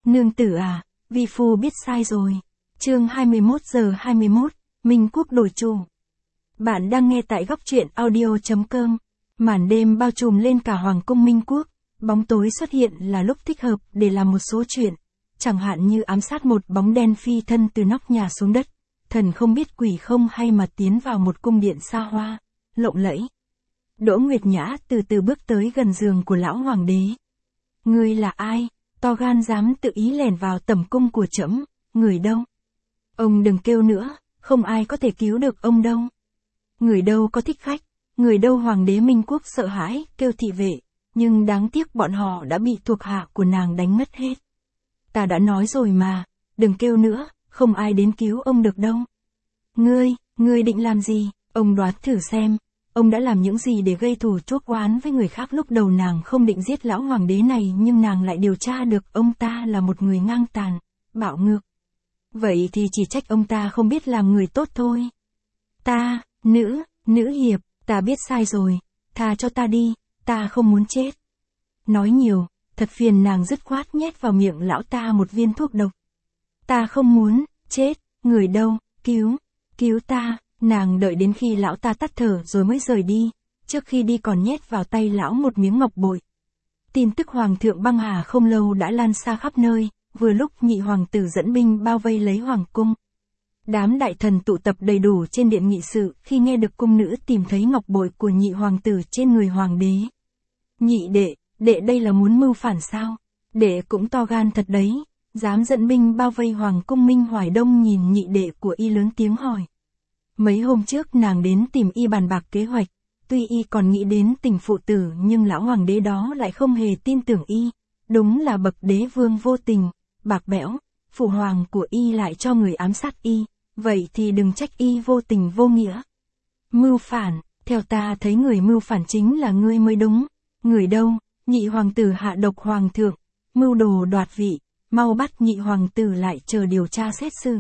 Nương tử à, vi phu biết sai rồi. Chương 21:21, Minh Quốc đổi chủ. Bạn đang nghe tại góc truyện audio.com. Màn đêm bao trùm lên cả hoàng cung Minh Quốc, bóng tối xuất hiện là lúc thích hợp để làm một số chuyện, chẳng hạn như ám sát một bóng đen phi thân từ nóc nhà xuống đất, thần không biết quỷ không hay mà tiến vào một cung điện xa hoa, lộng lẫy. Đỗ Nguyệt Nhã từ từ bước tới gần giường của lão hoàng đế. Ngươi là ai, to gan dám tự ý lẻn vào tẩm cung của trẫm, người đâu? Ông đừng kêu nữa, không ai có thể cứu được ông đâu. Người đâu có thích khách, người đâu hoàng đế Minh Quốc sợ hãi, kêu thị vệ, nhưng đáng tiếc bọn họ đã bị thuộc hạ của nàng đánh mất hết. Ta đã nói rồi mà, đừng kêu nữa, không ai đến cứu ông được đâu. Ngươi định làm gì, ông đoán thử xem, ông đã làm những gì để gây thù chuốc oán với người khác. Lúc đầu nàng không định giết lão hoàng đế này nhưng nàng lại điều tra được ông ta là một người ngang tàn, bạo ngược. Vậy thì chỉ trách ông ta không biết làm người tốt thôi. Ta, nữ hiệp, ta biết sai rồi, tha cho ta đi, ta không muốn chết. Nói nhiều, thật phiền, nàng dứt khoát nhét vào miệng lão ta một viên thuốc độc. Ta không muốn chết, người đâu, cứu ta. Nàng đợi đến khi lão ta tắt thở rồi mới rời đi, trước khi đi còn nhét vào tay lão một miếng ngọc bội. Tin tức hoàng thượng băng hà không lâu đã lan xa khắp nơi, vừa lúc nhị hoàng tử dẫn binh bao vây lấy hoàng cung. Đám đại thần tụ tập đầy đủ trên điện nghị sự khi nghe được cung nữ tìm thấy ngọc bội của nhị hoàng tử trên người hoàng đế. Nhị đệ đây là muốn mưu phản sao? Đệ cũng to gan thật đấy, dám dẫn binh bao vây hoàng cung. Minh Hoài Đông nhìn nhị đệ của y lớn tiếng hỏi. Mấy hôm trước nàng đến tìm y bàn bạc kế hoạch, tuy y còn nghĩ đến tình phụ tử nhưng lão hoàng đế đó lại không hề tin tưởng y, đúng là bậc đế vương vô tình, bạc bẽo, phụ hoàng của y lại cho người ám sát y, vậy thì đừng trách y vô tình vô nghĩa. Mưu phản, theo ta thấy người mưu phản chính là ngươi mới đúng. Người đâu, nhị hoàng tử hạ độc hoàng thượng, mưu đồ đoạt vị, mau bắt nhị hoàng tử lại chờ điều tra xét xử.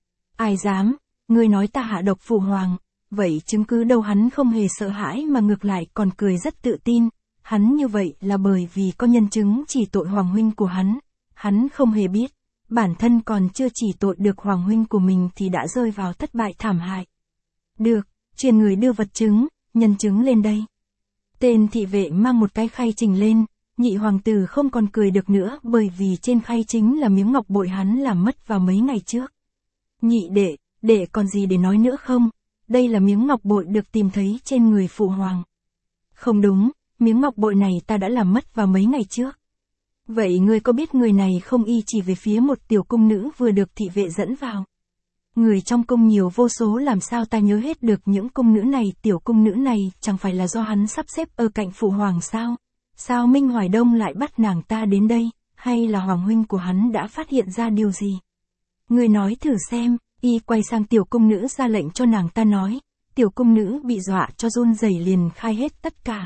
Ai dám? Ngươi nói ta hạ độc phụ hoàng, vậy chứng cứ đâu? Hắn không hề sợ hãi mà ngược lại còn cười rất tự tin, hắn như vậy là bởi vì có nhân chứng chỉ tội hoàng huynh của hắn không hề biết, bản thân còn chưa chỉ tội được hoàng huynh của mình thì đã rơi vào thất bại thảm hại. Được, truyền người đưa vật chứng, nhân chứng lên đây. Tên thị vệ mang một cái khay trình lên, nhị hoàng tử không còn cười được nữa bởi vì trên khay chính là miếng ngọc bội hắn làm mất vào mấy ngày trước. Nhị đệ còn gì để nói nữa không? Đây là miếng ngọc bội được tìm thấy trên người phụ hoàng. Không đúng, miếng ngọc bội này ta đã làm mất vào mấy ngày trước. Vậy ngươi có biết người này không? Y chỉ về phía một tiểu cung nữ vừa được thị vệ dẫn vào. Người trong cung nhiều vô số, làm sao ta nhớ hết được những cung nữ này? Tiểu cung nữ này chẳng phải là do hắn sắp xếp ở cạnh phụ hoàng sao? Sao Minh Hoài Đông lại bắt nàng ta đến đây? Hay là hoàng huynh của hắn đã phát hiện ra điều gì? Ngươi nói thử xem. Y quay sang tiểu cung nữ ra lệnh cho nàng ta nói. Tiểu cung nữ bị dọa cho run rẩy liền khai hết tất cả.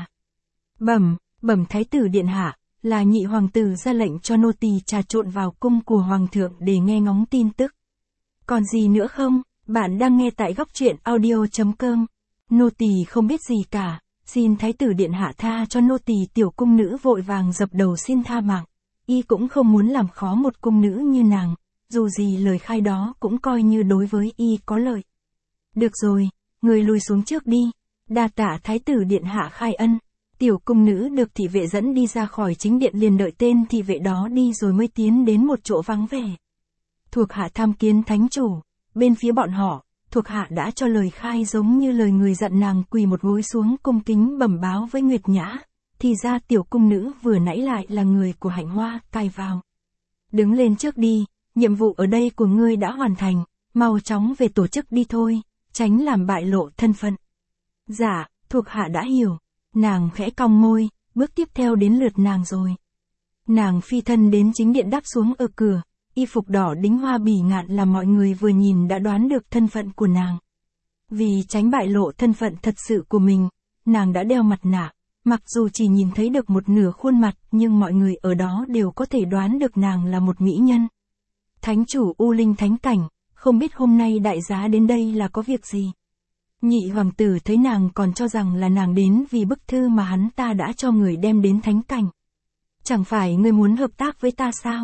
Bẩm thái tử điện hạ, là nhị hoàng tử ra lệnh cho nô tỳ trà trộn vào cung của hoàng thượng để nghe ngóng tin tức. Còn gì nữa không? Bạn đang nghe tại góc truyện audio.com. Nô tỳ không biết gì cả, xin thái tử điện hạ tha cho nô tỳ. Tiểu cung nữ vội vàng dập đầu xin tha mạng. Y cũng không muốn làm khó một cung nữ như nàng, dù gì lời khai đó cũng coi như đối với y có lợi. Được rồi, người lùi xuống trước đi, đa tạ thái tử điện hạ khai ân. Tiểu cung nữ được thị vệ dẫn đi ra khỏi chính điện, liền đợi tên thị vệ đó đi rồi mới tiến đến một chỗ vắng vẻ. Thuộc hạ tham kiến thánh chủ. Bên phía bọn họ, thuộc hạ đã cho lời khai giống như lời người dặn, nàng quỳ một gối xuống cung kính bẩm báo với Nguyệt Nhã. Thì ra tiểu cung nữ vừa nãy lại là người của Hạnh Hoa cai vào. Đứng lên trước đi, nhiệm vụ ở đây của ngươi đã hoàn thành, mau chóng về tổ chức đi thôi, tránh làm bại lộ thân phận. Dạ, thuộc hạ đã hiểu. Nàng khẽ cong môi, bước tiếp theo đến lượt nàng rồi. Nàng phi thân đến chính điện, đáp xuống ở cửa, y phục đỏ đính hoa bỉ ngạn làm mọi người vừa nhìn đã đoán được thân phận của nàng. Vì tránh bại lộ thân phận thật sự của mình, nàng đã đeo mặt nạ, mặc dù chỉ nhìn thấy được một nửa khuôn mặt nhưng mọi người ở đó đều có thể đoán được nàng là một mỹ nhân. Thánh chủ U Linh Thánh Cảnh, không biết hôm nay đại giá đến đây là có việc gì? Nhị hoàng tử thấy nàng còn cho rằng là nàng đến vì bức thư mà hắn ta đã cho người đem đến thánh cảnh. Chẳng phải ngươi muốn hợp tác với ta sao?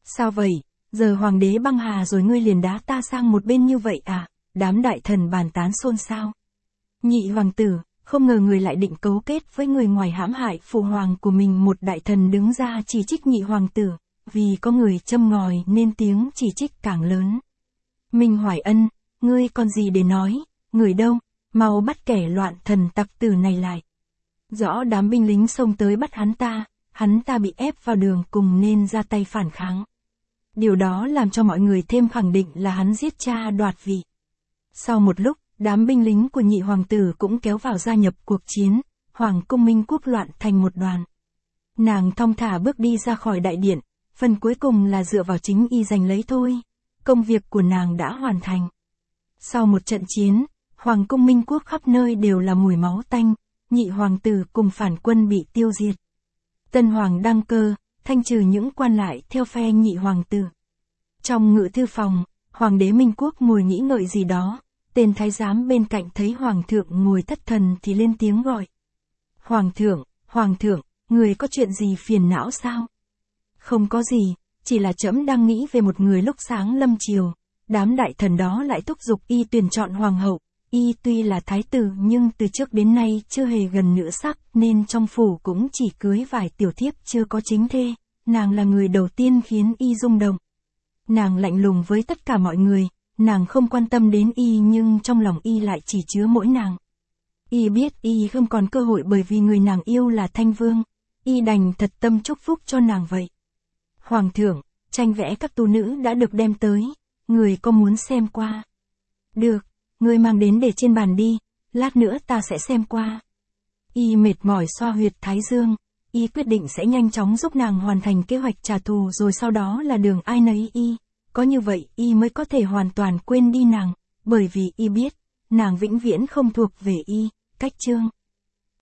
Sao vậy, giờ hoàng đế băng hà rồi ngươi liền đá ta sang một bên như vậy à? Đám đại thần bàn tán xôn xao. Nhị hoàng tử, không ngờ người lại định cấu kết với người ngoài hãm hại phụ hoàng của mình. Một đại thần đứng ra chỉ trích nhị hoàng tử, vì có người châm ngòi nên tiếng chỉ trích càng lớn. Minh Hoài Ân, ngươi còn gì để nói, người đâu, mau bắt kẻ loạn thần tặc tử này lại. Rõ đám binh lính xông tới bắt hắn ta bị ép vào đường cùng nên ra tay phản kháng. Điều đó làm cho mọi người thêm khẳng định là hắn giết cha đoạt vị. Sau một lúc, đám binh lính của nhị hoàng tử cũng kéo vào gia nhập cuộc chiến, hoàng cung Minh Quốc loạn thành một đoàn. Nàng thong thả bước đi ra khỏi đại điện, phần cuối cùng là dựa vào chính y giành lấy thôi. Công việc của nàng đã hoàn thành. Sau một trận chiến, hoàng cung Minh Quốc khắp nơi đều là mùi máu tanh, nhị hoàng tử cùng phản quân bị tiêu diệt. Tân hoàng đăng cơ, thanh trừ những quan lại theo phe nhị hoàng tử. Trong ngự thư phòng, hoàng đế Minh Quốc ngồi nghĩ ngợi gì đó, tên thái giám bên cạnh thấy hoàng thượng ngồi thất thần thì lên tiếng gọi. Hoàng thượng, người có chuyện gì phiền não sao? Không có gì, chỉ là trẫm đang nghĩ về một người lúc sáng lâm chiều, đám đại thần đó lại thúc giục y tuyển chọn hoàng hậu. Y tuy là thái tử nhưng từ trước đến nay chưa hề gần nữ sắc nên trong phủ cũng chỉ cưới vài tiểu thiếp chưa có chính thê, nàng là người đầu tiên khiến y rung động. Nàng lạnh lùng với tất cả mọi người, nàng không quan tâm đến y nhưng trong lòng y lại chỉ chứa mỗi nàng. Y biết y không còn cơ hội bởi vì người nàng yêu là Thanh Vương, y đành thật tâm chúc phúc cho nàng vậy. Hoàng thượng, tranh vẽ các tú nữ đã được đem tới, người có muốn xem qua? Được. Ngươi mang đến để trên bàn đi, lát nữa ta sẽ xem qua. Y mệt mỏi xoa huyệt thái dương, y quyết định sẽ nhanh chóng giúp nàng hoàn thành kế hoạch trả thù rồi sau đó là đường ai nấy y. Có như vậy y mới có thể hoàn toàn quên đi nàng, bởi vì y biết, nàng vĩnh viễn không thuộc về y. Cách chương